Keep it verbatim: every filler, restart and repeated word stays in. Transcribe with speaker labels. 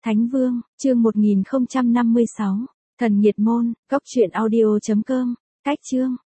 Speaker 1: Thánh Vương, chương một nghìn không trăm năm mươi sáu. Thần Nghiệt Môn, cốc truyện audio chấm com. Cách chương.